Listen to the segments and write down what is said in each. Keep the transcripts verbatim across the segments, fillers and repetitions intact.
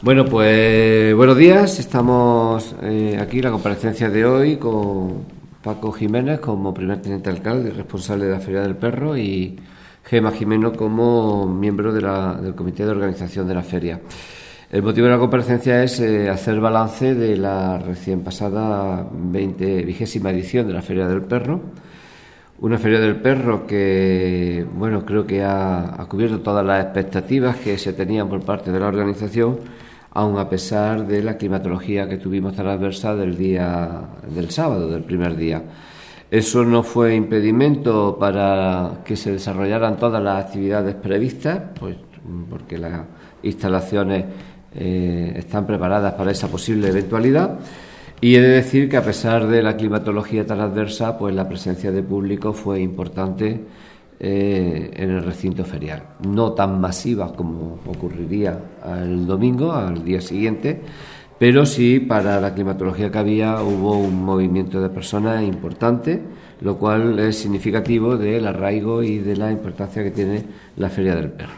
Bueno, pues buenos días. Estamos eh, aquí en la comparecencia de hoy con Paco Jiménez como primer teniente alcalde y responsable de la Feria del Perro y Gema Jimeno como miembro de la, del comité de organización de la feria. El motivo de la comparecencia es eh, hacer balance de la recién pasada veinte, vigésima edición de la Feria del Perro. Una Feria del Perro que, bueno, creo que ha, ha cubierto todas las expectativas que se tenían por parte de la organización, aun a pesar de la climatología que tuvimos tan adversa del día del sábado, del primer día. Eso no fue impedimento para que se desarrollaran todas las actividades previstas, pues porque las instalaciones eh, están preparadas para esa posible eventualidad. Y he de decir que a pesar de la climatología tan adversa, pues la presencia de público fue importante eh, en el recinto ferial. No tan masiva como ocurriría el domingo, al día siguiente, pero sí para la climatología que había hubo un movimiento de personas importante, lo cual es significativo del arraigo y de la importancia que tiene la Feria del Perro.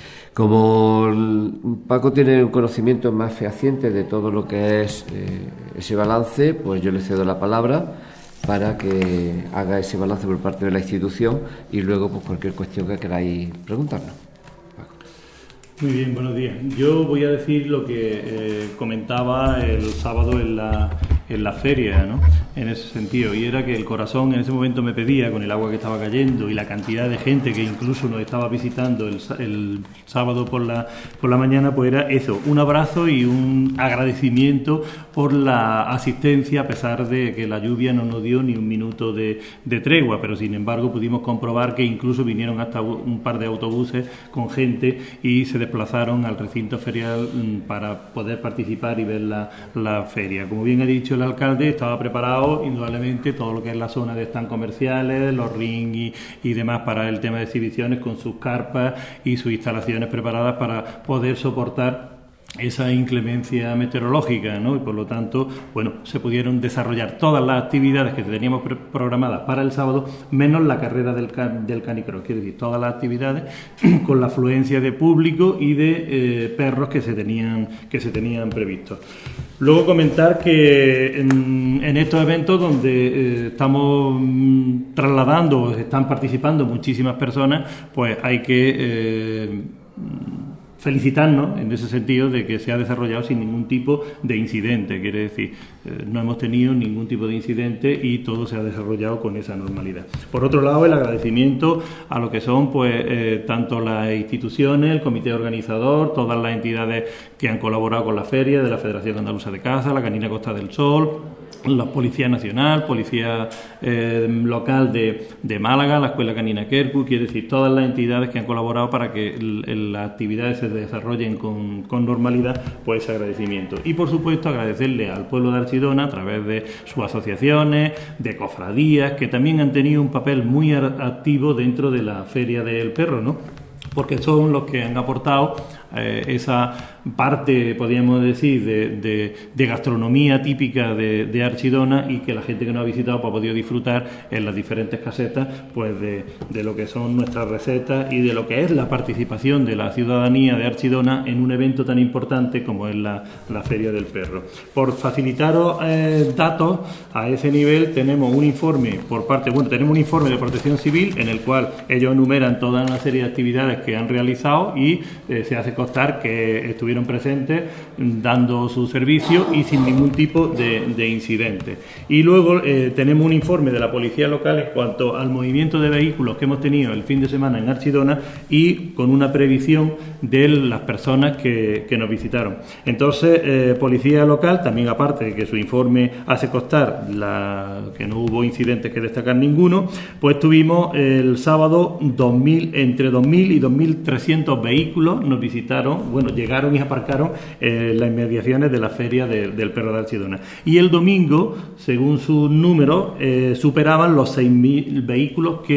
Como Paco tiene un conocimiento más fehaciente de todo lo que es eh, ese balance, pues yo le cedo la palabra para que haga ese balance por parte de la institución y luego pues cualquier cuestión que queráis preguntarnos. Paco. Muy bien, buenos días. Yo voy a decir lo que eh, comentaba el sábado en la, en la feria, ¿no? En ese sentido, y era que el corazón en ese momento me pedía, con el agua que estaba cayendo y la cantidad de gente que incluso nos estaba visitando el, el sábado por la, por la mañana, pues era eso, un abrazo y un agradecimiento por la asistencia, a pesar de que la lluvia no nos dio ni un minuto de, de tregua, pero sin embargo pudimos comprobar que incluso vinieron hasta un par de autobuses con gente y se desplazaron al recinto ferial para poder participar y ver la, la feria. Como bien ha dicho el alcalde, estaba preparado indudablemente todo lo que es la zona de stand comerciales, los ring y, y demás para el tema de exhibiciones, con sus carpas y sus instalaciones preparadas para poder soportar esa inclemencia meteorológica, ¿no? Y por lo tanto, bueno, se pudieron desarrollar todas las actividades que teníamos programadas para el sábado, menos la carrera del, can, del canicross, quiero decir, todas las actividades con la afluencia de público y de eh, perros que se tenían, que se tenían previstos. Luego comentar que en, en estos eventos donde eh, estamos mm, trasladando, están participando muchísimas personas, pues hay que eh, felicitarnos en ese sentido de que se ha desarrollado sin ningún tipo de incidente, quiere decir, eh, no hemos tenido ningún tipo de incidente y todo se ha desarrollado con esa normalidad. Por otro lado, el agradecimiento a lo que son pues eh, tanto las instituciones, el comité organizador, todas las entidades que han colaborado con la feria, de la Federación Andaluza de Caza, la Canina Costa del Sol, la Policía Nacional, Policía eh, Local de, de Málaga, la Escuela Canina Kerku, quiere decir, todas las entidades que han colaborado para que el, el, las actividades se desarrollen con, con normalidad, pues ese agradecimiento. Y por supuesto agradecerle al pueblo de Archidona a través de sus asociaciones, de cofradías, que también han tenido un papel muy activo dentro de la Feria del Perro, ¿no? Porque son los que han aportado eh, esa parte, podríamos decir, de, de, de gastronomía típica de, de Archidona y que la gente que nos ha visitado pues, ha podido disfrutar en las diferentes casetas pues de, de lo que son nuestras recetas y de lo que es la participación de la ciudadanía de Archidona en un evento tan importante como es la, la Feria del Perro. Por facilitaros eh, datos a ese nivel, tenemos un informe por parte, bueno, tenemos un informe de Protección Civil en el cual ellos enumeran toda una serie de actividades que han realizado y eh, se hace constar que estuvieron presentes dando su servicio y sin ningún tipo de, de incidente. Y luego eh, tenemos un informe de la policía local en cuanto al movimiento de vehículos que hemos tenido el fin de semana en Archidona y con una previsión de las personas que, que nos visitaron. Entonces, eh, policía local, también aparte de que su informe hace constar la, que no hubo incidentes que destacar ninguno, pues tuvimos el sábado dos mil, entre dos mil y dos mil trescientos vehículos nos visitaron, bueno, llegaron y aparcaron eh, las inmediaciones de la Feria de, del Perro de Archidona. Y el domingo, según sus números, eh, superaban los seis mil vehículos que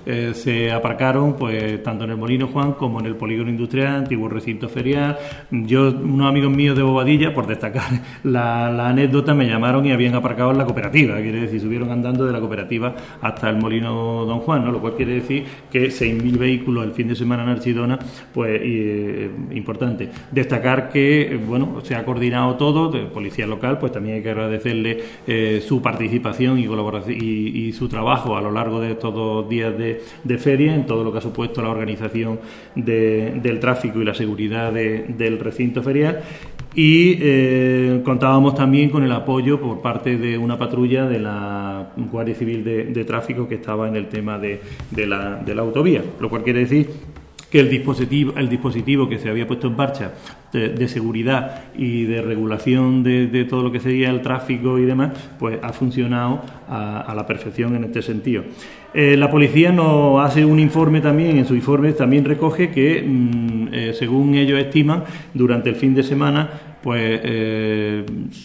eh, se aparcaron pues tanto en el Molino Juan como en el Polígono Industrial, antiguo recinto ferial. Yo, unos amigos míos de Bobadilla, por destacar la, la anécdota, me llamaron y habían aparcado en la cooperativa, quiere decir, subieron andando de la cooperativa hasta el Molino Don Juan, ¿no? Lo cual quiere decir que seis mil vehículos el fin de semana en Archidona, pues eh, importante. Destacar que, eh, bueno, se ha coordinado todo, de policía local, pues también hay que agradecerle eh, su participación y colaboración y, y su trabajo a lo largo de estos dos días de, de feria, en todo lo que ha supuesto la organización de, del tráfico y la seguridad de, del recinto ferial. Y eh, contábamos también con el apoyo por parte de una patrulla de la Guardia Civil de, de Tráfico que estaba en el tema de, de, la, de la autovía, lo cual quiere decir que el dispositivo, el dispositivo que se había puesto en marcha de, de seguridad y de regulación de, de todo lo que sería el tráfico y demás, pues ha funcionado a, a la perfección en este sentido. Eh, la policía nos hace un informe también, en su informe también recoge que, mmm, eh, según ellos estiman, durante el fin de semana, pues eh,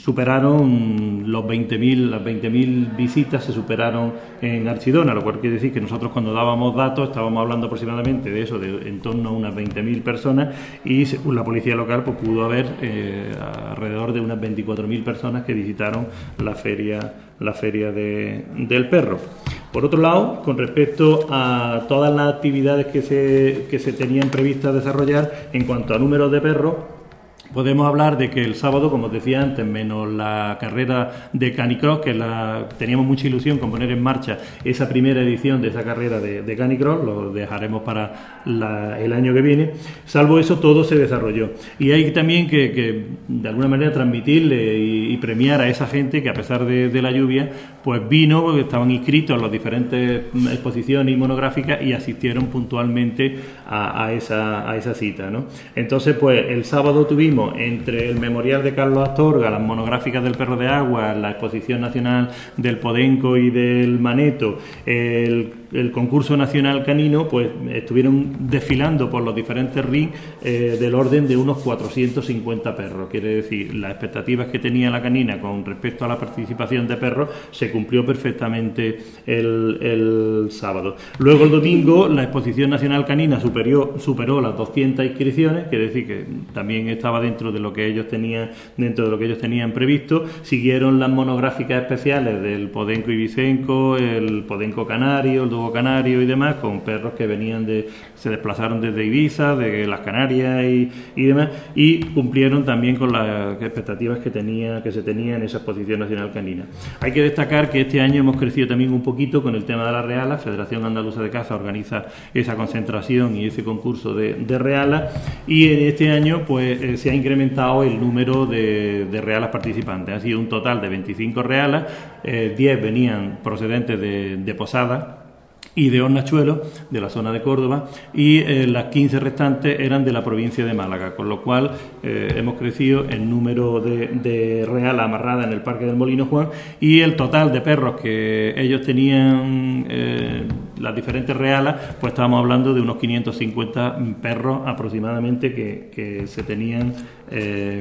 superaron los veinte mil, las veinte mil visitas se superaron en Archidona, lo cual quiere decir que nosotros cuando dábamos datos estábamos hablando aproximadamente de eso, de en torno a unas veinte mil personas, y según la policía local pues pudo haber eh, alrededor de unas veinticuatro mil personas que visitaron la feria, la feria de, del perro. Por otro lado, con respecto a todas las actividades que se, que se tenían previstas desarrollar en cuanto a números de perros, podemos hablar de que el sábado, como os decía antes, menos la carrera de Canicross, que la, teníamos mucha ilusión con poner en marcha esa primera edición de esa carrera de, de Canicross, lo dejaremos para la, el año que viene. Salvo eso, todo se desarrolló. Y hay también que, que de alguna manera, transmitirle y, y premiar a esa gente que, a pesar de, de la lluvia, pues vino, porque estaban inscritos en las diferentes exposiciones y monográficas y asistieron puntualmente a, a, esa, a esa cita, ¿no? Entonces, pues el sábado tuvimos entre el memorial de Carlos Astorga, las monográficas del perro de agua, la exposición nacional del Podenco y del Maneto, el, el concurso nacional canino, pues estuvieron desfilando por los diferentes rings eh, del orden de unos cuatrocientos cincuenta perros. Quiere decir, las expectativas que tenía la canina con respecto a la participación de perros se cumplió perfectamente el, el sábado. Luego el domingo la exposición nacional canina superó, superó las doscientas inscripciones, quiere decir que también estaba dentro de lo que ellos tenían dentro de lo que ellos tenían previsto. Siguieron las monográficas especiales del Podenco Ibicenco, el Podenco Canario, el Dogo Canario y demás, con perros que venían de se desplazaron desde Ibiza, de las Canarias y, y demás, y cumplieron también con las expectativas que tenía que se tenía en esa exposición nacional canina. Hay que destacar que este año hemos crecido también un poquito con el tema de la reala. Federación Andaluza de Caza organiza esa concentración y ese concurso de, de reala, y en este año pues eh, se ha incrementado el número de, de realas participantes. Ha sido un total de veinticinco realas, eh, diez venían procedentes de, de Posada y de Hornachuelo, de la zona de Córdoba, y eh, las quince restantes eran de la provincia de Málaga, con lo cual eh, hemos crecido el número de, de realas amarradas en el Parque del Molino Juan, y el total de perros que ellos tenían, eh, las diferentes realas, pues estábamos hablando de unos quinientos cincuenta perros aproximadamente que, que se tenían eh,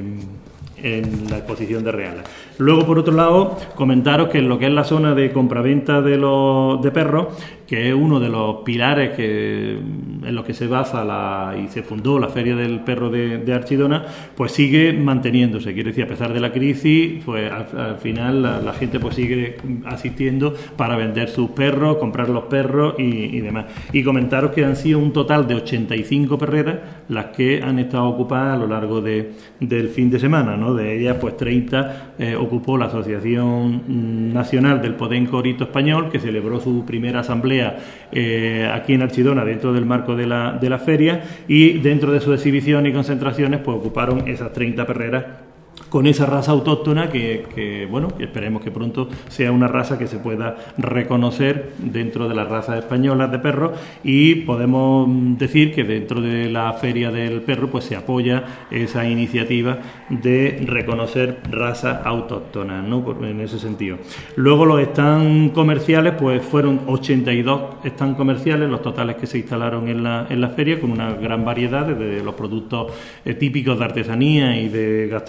en la exposición de realas. Luego, por otro lado, comentaros que en lo que es la zona de compraventa de los de perros, que es uno de los pilares que en los que se basa la, y se fundó la Feria del Perro de, de Archidona, pues sigue manteniéndose. Quiere decir, a pesar de la crisis, pues al, al final la, la gente pues sigue asistiendo para vender sus perros, comprar los perros y, y demás. Y comentaros que han sido un total de ochenta y cinco perreras las que han estado ocupadas a lo largo de, del fin de semana, ¿no? De ellas, pues treinta eh, ocupó la Asociación Nacional del Podenco Orito Español, que celebró su primera asamblea eh, aquí en Archidona dentro del marco de la, de la feria, y dentro de su exhibición y concentraciones pues ocuparon esas treinta perreras con esa raza autóctona que, que, bueno, que esperemos que pronto sea una raza que se pueda reconocer dentro de las razas españolas de perros, y podemos decir que dentro de la Feria del Perro pues se apoya esa iniciativa de reconocer razas autóctonas, ¿no? Por, en ese sentido. Luego los stands comerciales pues fueron ochenta y dos stands comerciales los totales que se instalaron en la, en la feria, con una gran variedad desde los productos eh, típicos de artesanía y de gastronomía,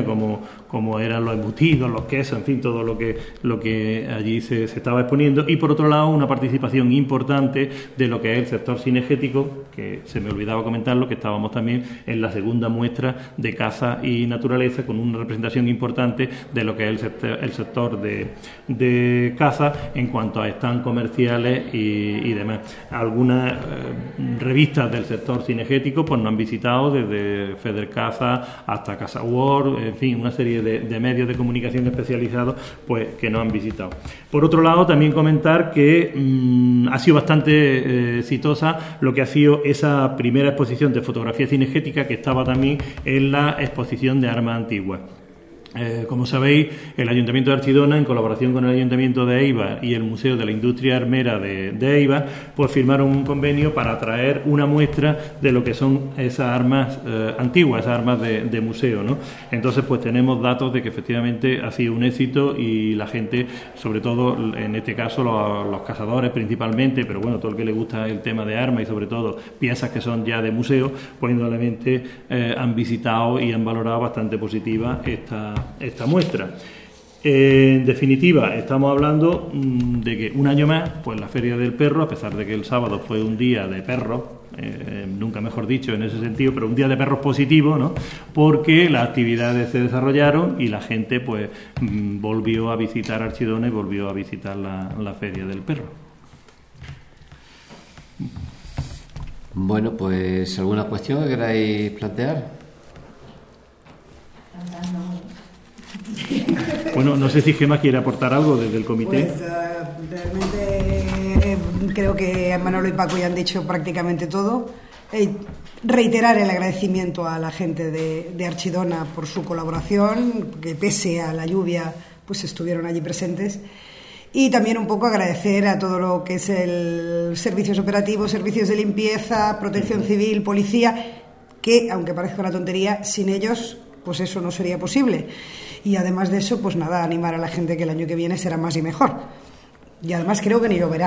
gastronomía, como, como eran los embutidos, los quesos, en fin, todo lo que, lo que allí se, se estaba exponiendo. Y por otro lado, una participación importante de lo que es el sector cinegético, que se me olvidaba comentarlo, que estábamos también en la segunda muestra de caza y naturaleza, con una representación importante de lo que es el sector, el sector de, de caza en cuanto a stand comerciales y, y demás. Algunas eh, revistas del sector cinegético pues nos han visitado, desde Federcaza hasta Casa World, en fin, una serie de, de medios de comunicación especializados pues que nos han visitado. Por otro lado, también comentar que mmm, ha sido bastante eh, exitosa lo que ha sido esa primera exposición de fotografía cinegética, que estaba también en la exposición de armas antiguas. Eh, como sabéis, el Ayuntamiento de Archidona, en colaboración con el Ayuntamiento de Eibar y el Museo de la Industria Armera de, de Eibar, pues firmaron un convenio para traer una muestra de lo que son esas armas eh, antiguas, esas armas de, de museo, ¿no? Entonces, pues tenemos datos de que efectivamente ha sido un éxito y la gente, sobre todo en este caso los, los cazadores principalmente, pero bueno, todo el que le gusta el tema de armas y sobre todo piezas que son ya de museo, pues indudablemente eh, han visitado y han valorado bastante positiva esta esta muestra. Eh, en definitiva, estamos hablando mmm, de que un año más, pues la Feria del Perro, a pesar de que el sábado fue un día de perros, eh, nunca mejor dicho en ese sentido, pero un día de perros positivo, ¿no? Porque las actividades se desarrollaron y la gente pues mmm, volvió a visitar Archidona y volvió a visitar la, la Feria del Perro. Bueno, pues ¿alguna cuestión que queráis plantear? Bueno, no sé si Gemma quiere aportar algo desde el comité. Pues uh, realmente eh, creo que Manolo y Paco ya han dicho prácticamente todo. Eh, reiterar el agradecimiento a la gente de, de Archidona por su colaboración, que pese a la lluvia pues estuvieron allí presentes. Y también un poco agradecer a todo lo que es el servicios operativos, servicios de limpieza, protección civil, policía, que aunque parezca una tontería, sin ellos pues eso no sería posible. Y además de eso, pues nada, animar a la gente que el año que viene será más y mejor. Y además creo que ni lo verá.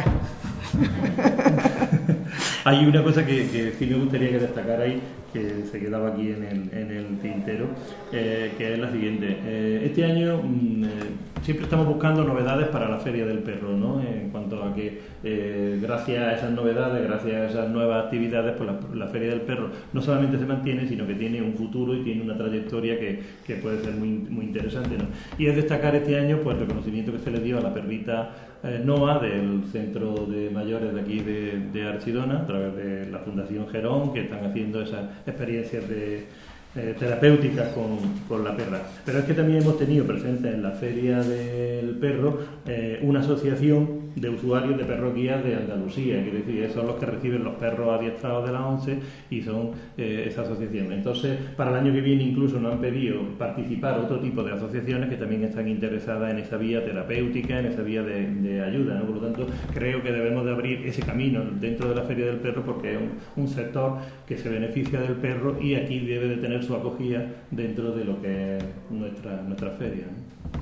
Hay una cosa que, que sí me gustaría que destacara ahí, que se quedaba aquí en el, en el tintero, eh, que es la siguiente. Eh, este año mm, eh, siempre estamos buscando novedades para la Feria del Perro, ¿no? En cuanto a que eh, gracias a esas novedades, gracias a esas nuevas actividades, pues la, la Feria del Perro no solamente se mantiene, sino que tiene un futuro y tiene una trayectoria que, que puede ser muy, muy interesante, ¿no? Y es destacar este año pues el reconocimiento que se le dio a la perrita eh, Noa del Centro de Mayores de aquí de, de Archidona, a través de la Fundación Gerón, que están haciendo esas experiencias de eh, terapéuticas con, con la perra. Pero es que también hemos tenido presente en la Feria del Perro eh, una asociación de usuarios de perros guías de Andalucía, quiere decir, son los que reciben los perros adiestrados de la ONCE y son eh, esa asociación. Entonces, para el año que viene incluso nos han pedido participar otro tipo de asociaciones que también están interesadas en esa vía terapéutica, en esa vía de, de ayuda, ¿no? Por lo tanto, creo que debemos de abrir ese camino dentro de la Feria del Perro, porque es un, un sector que se beneficia del perro y aquí debe de tener su acogida dentro de lo que es nuestra, nuestra feria, ¿no?